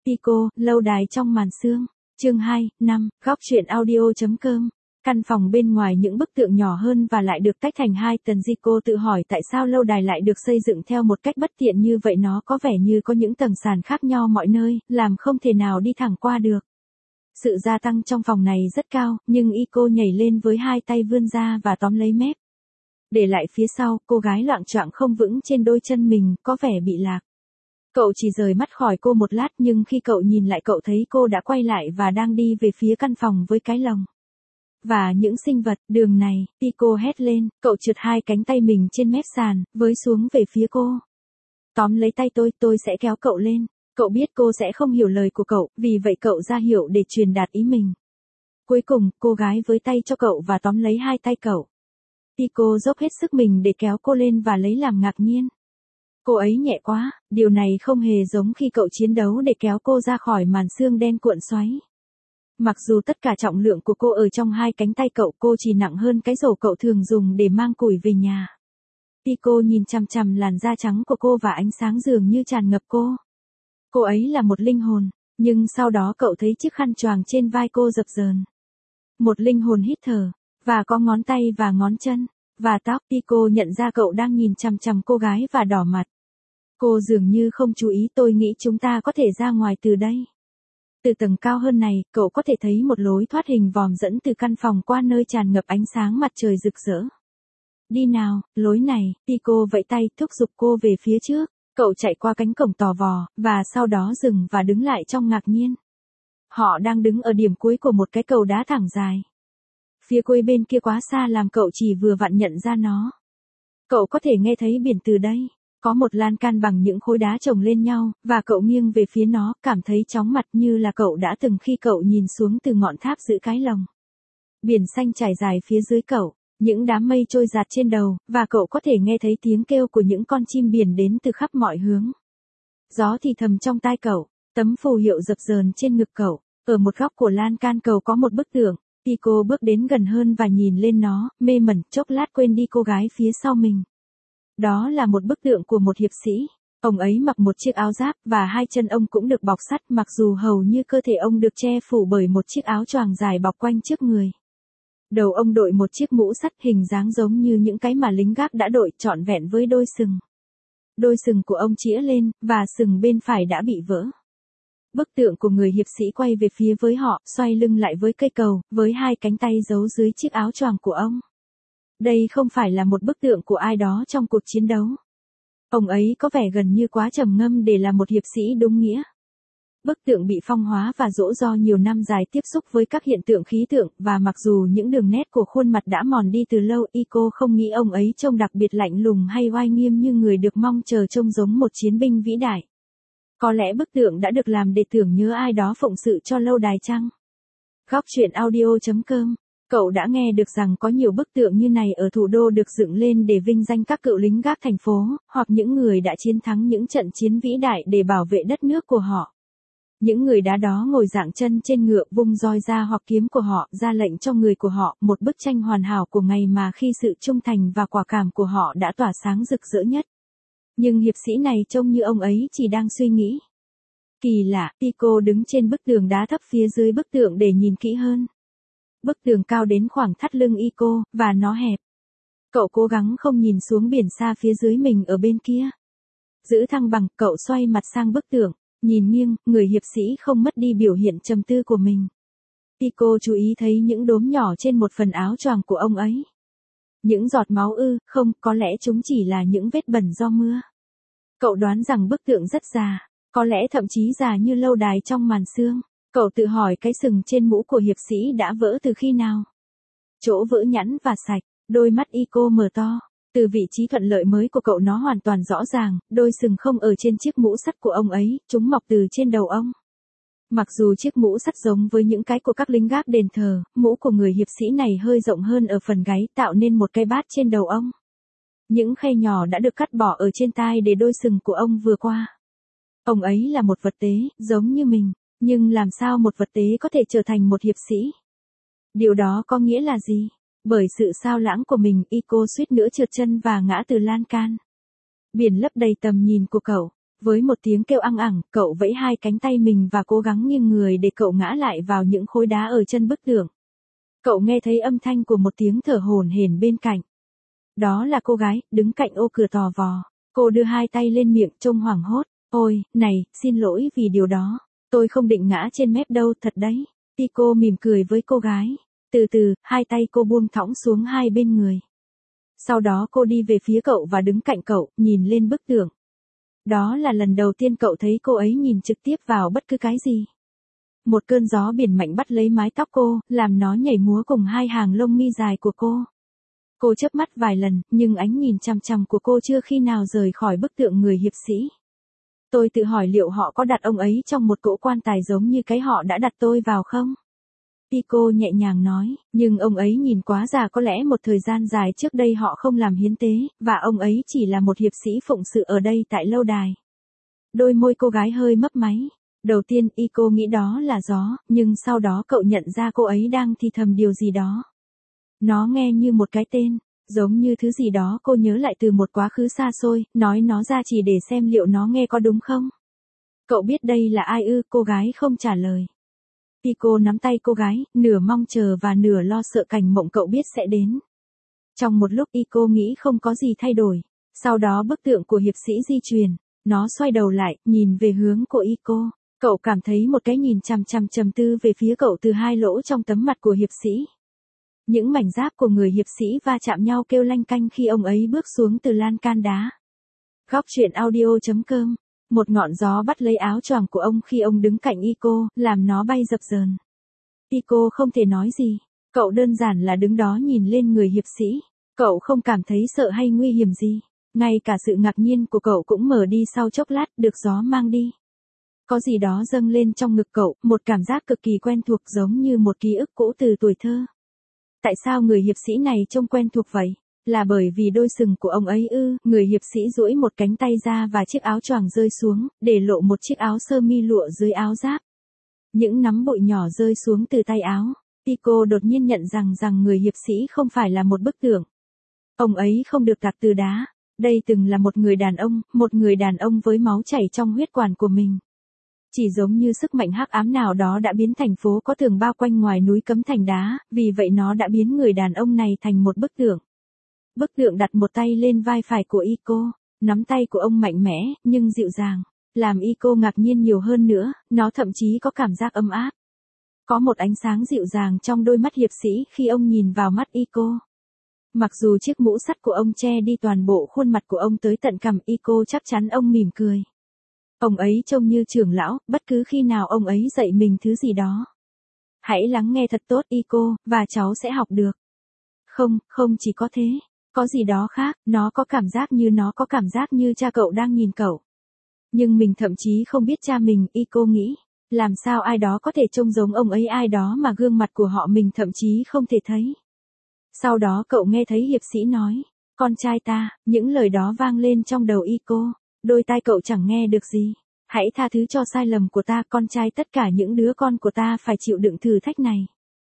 Pico, lâu đài trong màn sương. Chương 2, 5, góc truyện audio.com. Căn phòng bên ngoài những bức tượng nhỏ hơn và lại được tách thành hai tầng. Zico tự hỏi tại sao lâu đài lại được xây dựng theo một cách bất tiện như vậy, nó có vẻ như có những tầng sàn khác nhau mọi nơi, làm không thể nào đi thẳng qua được. Sự gia tăng trong phòng này rất cao, nhưng Ico nhảy lên với hai tay vươn ra và tóm lấy mép. Để lại phía sau, cô gái loạng choạng không vững trên đôi chân mình, có vẻ bị lạc. Cậu chỉ rời mắt khỏi cô một lát, nhưng khi cậu nhìn lại cậu thấy cô đã quay lại và đang đi về phía căn phòng với cái lồng và những sinh vật. Đường này, Pico hét lên, cậu trượt hai cánh tay mình trên mép sàn, với xuống về phía cô. Tóm lấy tay tôi sẽ kéo cậu lên. Cậu biết cô sẽ không hiểu lời của cậu, vì vậy cậu ra hiệu để truyền đạt ý mình. Cuối cùng, cô gái với tay cho cậu và tóm lấy hai tay cậu. Pico dốc hết sức mình để kéo cô lên và lấy làm ngạc nhiên. Cô ấy nhẹ quá, điều này không hề giống khi cậu chiến đấu để kéo cô ra khỏi màn sương đen cuộn xoáy. Mặc dù tất cả trọng lượng của cô ở trong hai cánh tay cậu, cô chỉ nặng hơn cái rổ cậu thường dùng để mang củi về nhà. Pico nhìn chằm chằm làn da trắng của cô và ánh sáng dường như tràn ngập cô. Cô ấy là một linh hồn, nhưng sau đó cậu thấy chiếc khăn choàng trên vai cô dập dờn. Một linh hồn hít thở, và có ngón tay và ngón chân, và tóc. Pico nhận ra cậu đang nhìn chằm chằm cô gái và đỏ mặt. Cô dường như không chú ý. Tôi nghĩ chúng ta có thể ra ngoài từ đây. Từ tầng cao hơn này, cậu có thể thấy một lối thoát hình vòm dẫn từ căn phòng qua nơi tràn ngập ánh sáng mặt trời rực rỡ. Đi nào, lối này. Pico vẫy tay thúc giục cô về phía trước. Cậu chạy qua cánh cổng tò vò, và sau đó dừng và đứng lại trong ngạc nhiên. Họ đang đứng ở điểm cuối của một cái cầu đá thẳng dài. Phía cuối bên kia quá xa làm cậu chỉ vừa vặn nhận ra nó. Cậu có thể nghe thấy biển từ đây. Có một lan can bằng những khối đá chồng lên nhau, và cậu nghiêng về phía nó, cảm thấy chóng mặt như là cậu đã từng khi cậu nhìn xuống từ ngọn tháp giữ cái lồng. Biển xanh trải dài phía dưới cậu, những đám mây trôi dạt trên đầu, và cậu có thể nghe thấy tiếng kêu của những con chim biển đến từ khắp mọi hướng. Gió thì thầm trong tai cậu, tấm phù hiệu dập dờn trên ngực cậu. Ở một góc của lan can cầu có một bức tượng. Pico bước đến gần hơn và nhìn lên nó, mê mẩn, chốc lát quên đi cô gái phía sau mình. Đó là một bức tượng của một hiệp sĩ. Ông ấy mặc một chiếc áo giáp, và hai chân ông cũng được bọc sắt, mặc dù hầu như cơ thể ông được che phủ bởi một chiếc áo choàng dài bọc quanh trước người. Đầu ông đội một chiếc mũ sắt hình dáng giống như những cái mà lính gác đã đội, trọn vẹn với đôi sừng. Đôi sừng của ông chĩa lên, và sừng bên phải đã bị vỡ. Bức tượng của người hiệp sĩ quay về phía với họ, xoay lưng lại với cây cầu, với hai cánh tay giấu dưới chiếc áo choàng của ông. Đây không phải là một bức tượng của ai đó trong cuộc chiến đấu. Ông ấy có vẻ gần như quá trầm ngâm để là một hiệp sĩ đúng nghĩa. Bức tượng bị phong hóa và rỗ do nhiều năm dài tiếp xúc với các hiện tượng khí tượng, và mặc dù những đường nét của khuôn mặt đã mòn đi từ lâu, Ico không nghĩ ông ấy trông đặc biệt lạnh lùng hay oai nghiêm như người được mong chờ trông giống một chiến binh vĩ đại. Có lẽ bức tượng đã được làm để tưởng nhớ ai đó phụng sự cho lâu đài chăng? Góc truyện audio.com. Cậu đã nghe được rằng có nhiều bức tượng như này ở thủ đô được dựng lên để vinh danh các cựu lính gác thành phố, hoặc những người đã chiến thắng những trận chiến vĩ đại để bảo vệ đất nước của họ. Những người đá đó ngồi dạng chân trên ngựa, vung roi ra hoặc kiếm của họ, ra lệnh cho người của họ, một bức tranh hoàn hảo của ngày mà khi sự trung thành và quả cảm của họ đã tỏa sáng rực rỡ nhất. Nhưng hiệp sĩ này trông như ông ấy chỉ đang suy nghĩ. Kỳ lạ, Pico đứng trên bức tường đá thấp phía dưới bức tượng để nhìn kỹ hơn. Bức tường cao đến khoảng thắt lưng Ico, và nó hẹp. Cậu cố gắng không nhìn xuống biển xa phía dưới mình ở bên kia. Giữ thăng bằng, cậu xoay mặt sang bức tượng, nhìn nghiêng, người hiệp sĩ không mất đi biểu hiện trầm tư của mình. Pico chú ý thấy những đốm nhỏ trên một phần áo choàng của ông ấy. Những giọt máu không, có lẽ chúng chỉ là những vết bẩn do mưa. Cậu đoán rằng bức tượng rất già, có lẽ thậm chí già như lâu đài trong màn sương. Cậu tự hỏi cái sừng trên mũ của hiệp sĩ đã vỡ từ khi nào? Chỗ vỡ nhẵn và sạch, đôi mắt Ico mở to. Từ vị trí thuận lợi mới của cậu nó hoàn toàn rõ ràng, đôi sừng không ở trên chiếc mũ sắt của ông ấy, chúng mọc từ trên đầu ông. Mặc dù chiếc mũ sắt giống với những cái của các lính gác đền thờ, mũ của người hiệp sĩ này hơi rộng hơn ở phần gáy, tạo nên một cái bát trên đầu ông. Những khe nhỏ đã được cắt bỏ ở trên tai để đôi sừng của ông vừa qua. Ông ấy là một vật tế, giống như mình. Nhưng làm sao một vật tế có thể trở thành một hiệp sĩ? Điều đó có nghĩa là gì? Bởi sự sao lãng của mình, Ico suýt nữa trượt chân và ngã từ lan can. Biển lấp đầy tầm nhìn của cậu. Với một tiếng kêu ăng ẳng, cậu vẫy hai cánh tay mình và cố gắng nghiêng người để cậu ngã lại vào những khối đá ở chân bức tường. Cậu nghe thấy âm thanh của một tiếng thở hổn hển bên cạnh. Đó là cô gái, đứng cạnh ô cửa tò vò. Cô đưa hai tay lên miệng trông hoảng hốt. Ôi, này, xin lỗi vì điều đó. Tôi không định ngã trên mép đâu, thật đấy. Pico mỉm cười với cô gái. Từ từ, hai tay cô buông thõng xuống hai bên người. Sau đó cô đi về phía cậu và đứng cạnh cậu, nhìn lên bức tường. Đó là lần đầu tiên cậu thấy cô ấy nhìn trực tiếp vào bất cứ cái gì. Một cơn gió biển mạnh bắt lấy mái tóc cô, làm nó nhảy múa cùng hai hàng lông mi dài của cô. Cô chớp mắt vài lần, nhưng ánh nhìn chằm chằm của cô chưa khi nào rời khỏi bức tượng người hiệp sĩ. Tôi tự hỏi liệu họ có đặt ông ấy trong một cỗ quan tài giống như cái họ đã đặt tôi vào không? Pico nhẹ nhàng nói, nhưng ông ấy nhìn quá già, có lẽ một thời gian dài trước đây họ không làm hiến tế, và ông ấy chỉ là một hiệp sĩ phụng sự ở đây tại lâu đài. Đôi môi cô gái hơi mấp máy. Đầu tiên Ico nghĩ đó là gió, nhưng sau đó cậu nhận ra cô ấy đang thì thầm điều gì đó. Nó nghe như một cái tên, giống như thứ gì đó cô nhớ lại từ một quá khứ xa xôi, nói nó ra chỉ để xem liệu nó nghe có đúng không. Cậu biết đây là ai ư? Cô gái không trả lời. Pico nắm tay cô gái, nửa mong chờ và nửa lo sợ cảnh mộng cậu biết sẽ đến. Trong một lúc Ico nghĩ không có gì thay đổi. Sau đó bức tượng của hiệp sĩ di chuyển. Nó xoay đầu lại, nhìn về hướng của Ico. Cậu cảm thấy một cái nhìn chằm chằm trầm tư về phía cậu từ hai lỗ trong tấm mặt của hiệp sĩ. Những mảnh giáp của người hiệp sĩ va chạm nhau kêu lanh canh khi ông ấy bước xuống từ lan can đá. Góc truyện audio.com. Một ngọn gió bắt lấy áo choàng của ông khi ông đứng cạnh Ico, làm nó bay dập dờn. Ico không thể nói gì. Cậu đơn giản là đứng đó nhìn lên người hiệp sĩ. Cậu không cảm thấy sợ hay nguy hiểm gì. Ngay cả sự ngạc nhiên của cậu cũng mở đi sau chốc lát, được gió mang đi. Có gì đó dâng lên trong ngực cậu, một cảm giác cực kỳ quen thuộc giống như một ký ức cũ từ tuổi thơ. Tại sao người hiệp sĩ này trông quen thuộc vậy? Là bởi vì đôi sừng của ông ấy ư? Người hiệp sĩ duỗi một cánh tay ra và chiếc áo choàng rơi xuống, để lộ một chiếc áo sơ mi lụa dưới áo giáp. Những nắm bụi nhỏ rơi xuống từ tay áo. Pico đột nhiên nhận rằng người hiệp sĩ không phải là một bức tượng. Ông ấy không được tạc từ đá. Đây từng là một người đàn ông với máu chảy trong huyết quản của mình. Chỉ giống như sức mạnh hắc ám nào đó đã biến thành phố có tường bao quanh ngoài núi cấm thành đá, vì vậy nó đã biến người đàn ông này thành một bức tượng. Bức tượng đặt một tay lên vai phải của Ico, nắm tay của ông mạnh mẽ, nhưng dịu dàng, làm Ico ngạc nhiên nhiều hơn nữa, nó thậm chí có cảm giác ấm áp. Có một ánh sáng dịu dàng trong đôi mắt hiệp sĩ khi ông nhìn vào mắt Ico. Mặc dù chiếc mũ sắt của ông che đi toàn bộ khuôn mặt của ông tới tận cằm, Ico chắc chắn ông mỉm cười. Ông ấy trông như trưởng lão, bất cứ khi nào ông ấy dạy mình thứ gì đó. Hãy lắng nghe thật tốt Ico, và cháu sẽ học được. Không chỉ có thế. Có gì đó khác, nó có cảm giác như cha cậu đang nhìn cậu. Nhưng mình thậm chí không biết cha mình, Ico nghĩ. Làm sao ai đó có thể trông giống ông ấy, ai đó mà gương mặt của họ mình thậm chí không thể thấy. Sau đó cậu nghe thấy hiệp sĩ nói, con trai ta, những lời đó vang lên trong đầu Ico. Đôi tai cậu chẳng nghe được gì. Hãy tha thứ cho sai lầm của ta, con trai, tất cả những đứa con của ta phải chịu đựng thử thách này.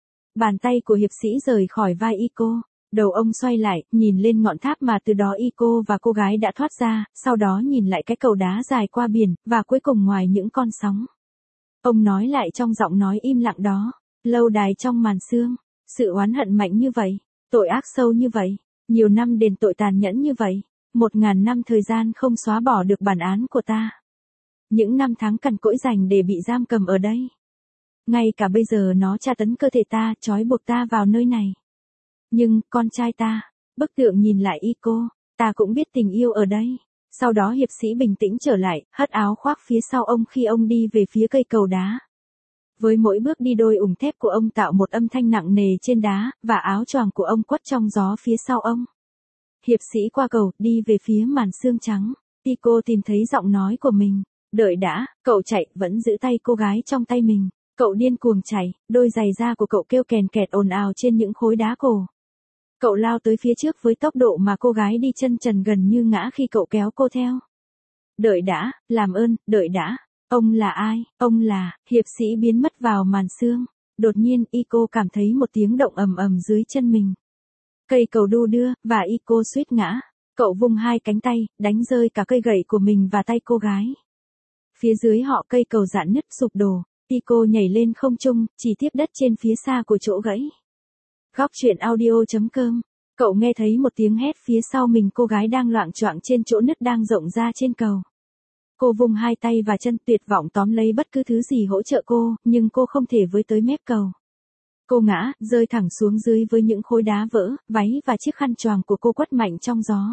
Bàn tay của hiệp sĩ rời khỏi vai Ico. Đầu ông xoay lại, nhìn lên ngọn tháp mà từ đó Ico và cô gái đã thoát ra, sau đó nhìn lại cái cầu đá dài qua biển, và cuối cùng ngoài những con sóng. Ông nói lại trong giọng nói im lặng đó, lâu đài trong màn sương, sự oán hận mạnh như vậy, tội ác sâu như vậy, nhiều năm đền tội tàn nhẫn như vậy, 1000 năm thời gian không xóa bỏ được bản án của ta. Những năm tháng cằn cỗi dành để bị giam cầm ở đây. Ngay cả bây giờ nó tra tấn cơ thể ta, trói buộc ta vào nơi này. Nhưng, con trai ta, bức tượng nhìn lại Ico, ta cũng biết tình yêu ở đây. Sau đó hiệp sĩ bình tĩnh trở lại, hất áo khoác phía sau ông khi ông đi về phía cây cầu đá. Với mỗi bước đi, đôi ủng thép của ông tạo một âm thanh nặng nề trên đá, và áo choàng của ông quất trong gió phía sau ông. Hiệp sĩ qua cầu, đi về phía màn sương trắng. Ico tìm thấy giọng nói của mình. Đợi đã, cậu chạy, vẫn giữ tay cô gái trong tay mình. Cậu điên cuồng chạy, đôi giày da của cậu kêu kèn kẹt ồn ào trên những khối đá cổ. Cậu lao tới phía trước với tốc độ mà cô gái đi chân trần gần như ngã khi cậu kéo cô theo. Đợi đã, làm ơn, đợi đã. Ông là ai? Ông là, hiệp sĩ biến mất vào màn sương. Đột nhiên, Ico cảm thấy một tiếng động ầm ầm dưới chân mình. Cây cầu đu đưa, và Ico suýt ngã. Cậu vung hai cánh tay, đánh rơi cả cây gậy của mình và tay cô gái. Phía dưới họ cây cầu rạn nứt sụp đổ, Ico nhảy lên không trung, chỉ tiếp đất trên phía xa của chỗ gãy. Góc truyện audio.com. Cậu nghe thấy một tiếng hét phía sau mình, cô gái đang loạng choạng trên chỗ nứt đang rộng ra trên cầu. Cô vung hai tay và chân tuyệt vọng tóm lấy bất cứ thứ gì hỗ trợ cô, nhưng cô không thể với tới mép cầu. Cô ngã, rơi thẳng xuống dưới với những khối đá vỡ, váy và chiếc khăn choàng của cô quất mạnh trong gió.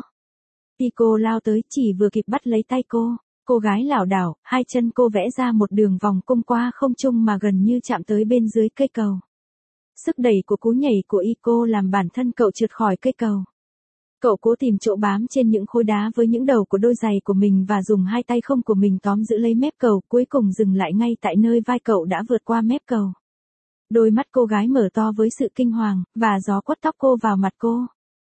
Ico lao tới, chỉ vừa kịp bắt lấy tay cô. Cô gái lảo đảo, hai chân cô vẽ ra một đường vòng cung qua không trung mà gần như chạm tới bên dưới cây cầu. Sức đẩy của cú nhảy của Ico làm bản thân cậu trượt khỏi cây cầu. Cậu cố tìm chỗ bám trên những khối đá với những đầu của đôi giày của mình và dùng hai tay không của mình tóm giữ lấy mép cầu, cuối cùng dừng lại ngay tại nơi vai cậu đã vượt qua mép cầu. Đôi mắt cô gái mở to với sự kinh hoàng, và gió quất tóc cô vào mặt cô.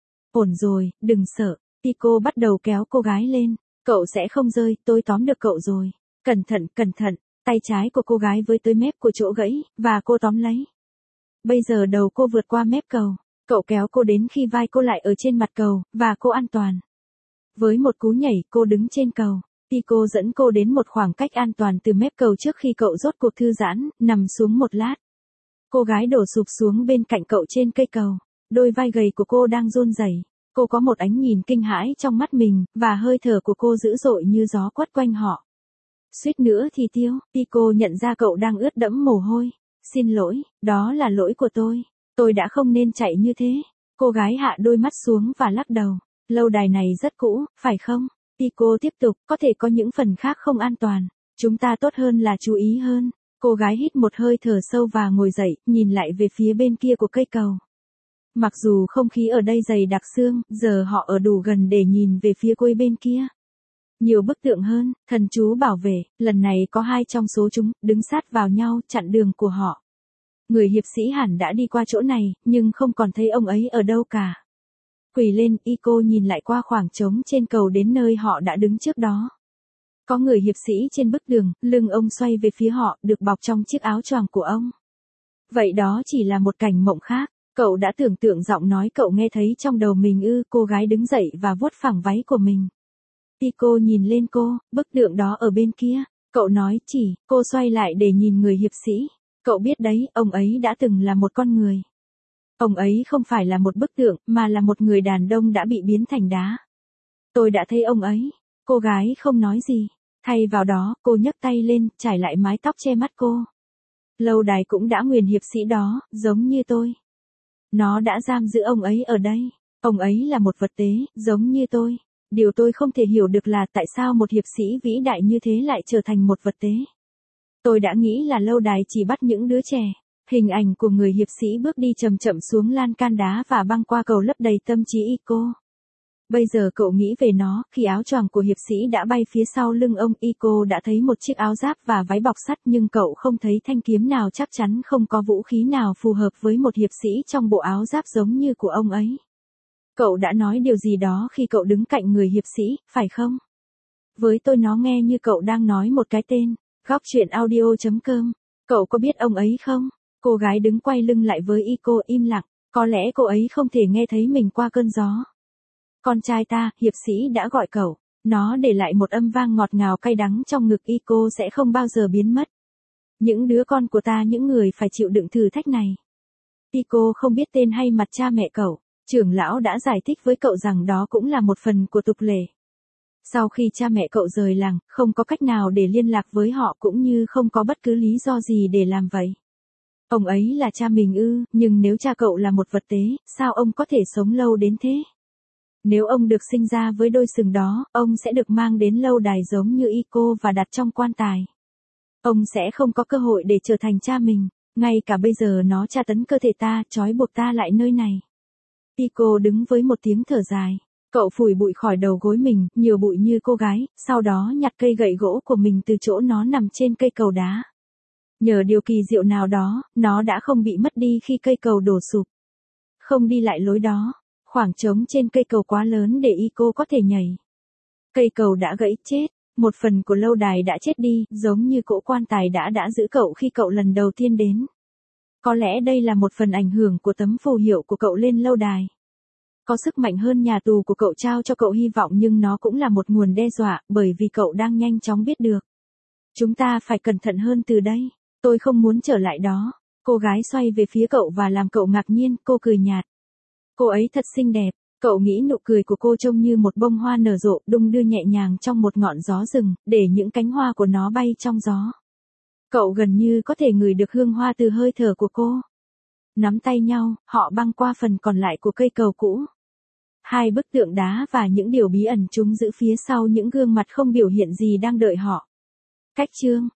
Ổn rồi, đừng sợ. Ico bắt đầu kéo cô gái lên. Cậu sẽ không rơi, tôi tóm được cậu rồi. Cẩn thận, cẩn thận. Tay trái của cô gái với tới mép của chỗ gãy, và cô tóm lấy. Bây giờ đầu cô vượt qua mép cầu. Cậu kéo cô đến khi vai cô lại ở trên mặt cầu, và cô an toàn. Với một cú nhảy, cô đứng trên cầu. Ico dẫn cô đến một khoảng cách an toàn từ mép cầu trước khi cậu rốt cuộc thư giãn, nằm xuống một lát. Cô gái đổ sụp xuống bên cạnh cậu trên cây cầu. Đôi vai gầy của cô đang run rẩy. Cô có một ánh nhìn kinh hãi trong mắt mình, và hơi thở của cô dữ dội như gió quất quanh họ. Suýt nữa thì tiêu, Ico nhận ra cậu đang ướt đẫm mồ hôi. Xin lỗi, đó là lỗi của tôi. Tôi đã không nên chạy như thế. Cô gái hạ đôi mắt xuống và lắc đầu. Lâu đài này rất cũ, phải không? Ico tiếp tục, có thể có những phần khác không an toàn. Chúng ta tốt hơn là chú ý hơn. Cô gái hít một hơi thở sâu và ngồi dậy, nhìn lại về phía bên kia của cây cầu. Mặc dù không khí ở đây dày đặc sương, giờ họ ở đủ gần để nhìn về phía cuối bên kia. Nhiều bức tượng hơn, thần chú bảo vệ, lần này có hai trong số chúng, đứng sát vào nhau, chặn đường của họ. Người hiệp sĩ hẳn đã đi qua chỗ này, nhưng không còn thấy ông ấy ở đâu cả. Quỳ lên, Ico nhìn lại qua khoảng trống trên cầu đến nơi họ đã đứng trước đó. Có người hiệp sĩ trên bức tường, lưng ông xoay về phía họ, được bọc trong chiếc áo choàng của ông. Vậy đó chỉ là một cảnh mộng khác. Cậu đã tưởng tượng giọng nói cậu nghe thấy trong đầu mình ư? Cô gái đứng dậy và vuốt phẳng váy của mình. Ico nhìn lên cô, bức tượng đó ở bên kia. Cậu nói chỉ, cô xoay lại để nhìn người hiệp sĩ. Cậu biết đấy, ông ấy đã từng là một con người. Ông ấy không phải là một bức tượng, mà là một người đàn ông đã bị biến thành đá. Tôi đã thấy ông ấy. Cô gái không nói gì. Thay vào đó, cô nhấc tay lên, trải lại mái tóc che mắt cô. Lâu đài cũng đã nguyền hiệp sĩ đó, giống như tôi. Nó đã giam giữ ông ấy ở đây. Ông ấy là một vật tế, giống như tôi. Điều tôi không thể hiểu được là tại sao một hiệp sĩ vĩ đại như thế lại trở thành một vật tế. Tôi đã nghĩ là lâu đài chỉ bắt những đứa trẻ. Hình ảnh của người hiệp sĩ bước đi chậm chậm xuống lan can đá và băng qua cầu lấp đầy tâm trí Ico. Bây giờ cậu nghĩ về nó, khi áo choàng của hiệp sĩ đã bay phía sau lưng ông, Ico đã thấy một chiếc áo giáp và váy bọc sắt, nhưng cậu không thấy thanh kiếm nào, chắc chắn không có vũ khí nào phù hợp với một hiệp sĩ trong bộ áo giáp giống như của ông ấy. Cậu đã nói điều gì đó khi cậu đứng cạnh người hiệp sĩ, phải không? Với tôi nó nghe như cậu đang nói một cái tên. Góc truyện audio.com. Cậu có biết ông ấy không? Cô gái đứng quay lưng lại với Ico im lặng. Có lẽ cô ấy không thể nghe thấy mình qua cơn gió. Con trai ta, hiệp sĩ đã gọi cậu. Nó để lại một âm vang ngọt ngào cay đắng trong ngực Ico sẽ không bao giờ biến mất. Những đứa con của ta, những người phải chịu đựng thử thách này. Ico không biết tên hay mặt cha mẹ cậu. Trưởng lão đã giải thích với cậu rằng đó cũng là một phần của tục lệ. Sau khi cha mẹ cậu rời làng, không có cách nào để liên lạc với họ, cũng như không có bất cứ lý do gì để làm vậy. Ông ấy là cha mình ư? Nhưng nếu cha cậu là một vật tế, sao ông có thể sống lâu đến thế? Nếu ông được sinh ra với đôi sừng đó, ông sẽ được mang đến lâu đài giống như Ico và đặt trong quan tài. Ông sẽ không có cơ hội để trở thành cha mình. Ngay cả bây giờ nó tra tấn cơ thể ta, trói buộc ta lại nơi này. Ico đứng với một tiếng thở dài. Cậu phủi bụi khỏi đầu gối mình, nhiều bụi như cô gái, sau đó nhặt cây gậy gỗ của mình từ chỗ nó nằm trên cây cầu đá. Nhờ điều kỳ diệu nào đó, nó đã không bị mất đi khi cây cầu đổ sụp. Không đi lại lối đó, khoảng trống trên cây cầu quá lớn để Ico có thể nhảy. Cây cầu đã gãy chết, một phần của lâu đài đã chết đi, giống như cỗ quan tài đã giữ cậu khi cậu lần đầu tiên đến. Có lẽ đây là một phần ảnh hưởng của tấm phù hiệu của cậu lên lâu đài. có sức mạnh hơn nhà tù của cậu trao cho cậu hy vọng nhưng nó cũng là một nguồn đe dọa, bởi vì cậu đang nhanh chóng biết được. Chúng ta phải cẩn thận hơn từ đây. Tôi không muốn trở lại đó. Cô gái xoay về phía cậu và làm cậu ngạc nhiên, cô cười nhạt. Cô ấy thật xinh đẹp. Cậu nghĩ nụ cười của cô trông như một bông hoa nở rộ, đung đưa nhẹ nhàng trong một ngọn gió rừng, để những cánh hoa của nó bay trong gió. Cậu gần như có thể ngửi được hương hoa từ hơi thở của cô. Nắm tay nhau, họ băng qua phần còn lại của cây cầu cũ. Hai bức tượng đá và những điều bí ẩn chúng giữ phía sau những gương mặt không biểu hiện gì đang đợi họ. Cách chương